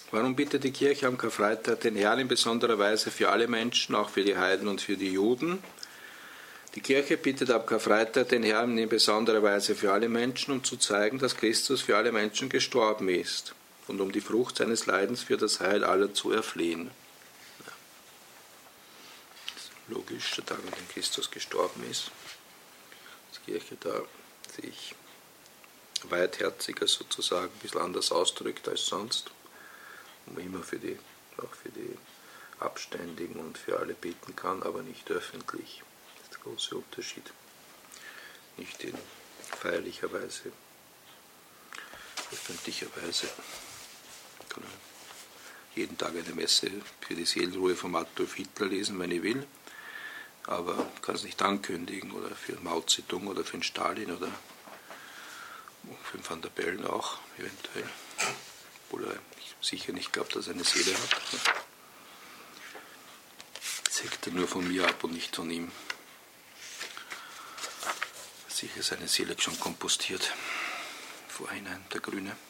Warum bittet die Kirche am Karfreitag den Herrn in besonderer Weise für alle Menschen, auch für die Heiden und für die Juden? Die Kirche bittet am Karfreitag den Herrn in besonderer Weise für alle Menschen, um zu zeigen, dass Christus für alle Menschen gestorben ist und um die Frucht seines Leidens für das Heil aller zu erflehen. Ja. Logisch, der Tag, an dem Christus gestorben ist, dass die Kirche da sich weitherziger sozusagen ein bisschen anders ausdrückt als sonst, wo man immer auch für die Abständigen und für alle beten kann, aber nicht öffentlich. Das ist der große Unterschied. Nicht in feierlicher Weise, öffentlicher Weise. Ich kann jeden Tag eine Messe für die Seelenruhe von Adolf Hitler lesen, wenn ich will, aber ich kann es nicht ankündigen, oder für Mao Zedong oder für den Stalin oder für den Van der Bellen auch, eventuell. Obwohl er sicher nicht glaubt, dass er eine Seele hat. Das hängt er nur von mir ab und nicht von ihm. Sicher ist seine Seele schon kompostiert. Vorhinein, der Grüne.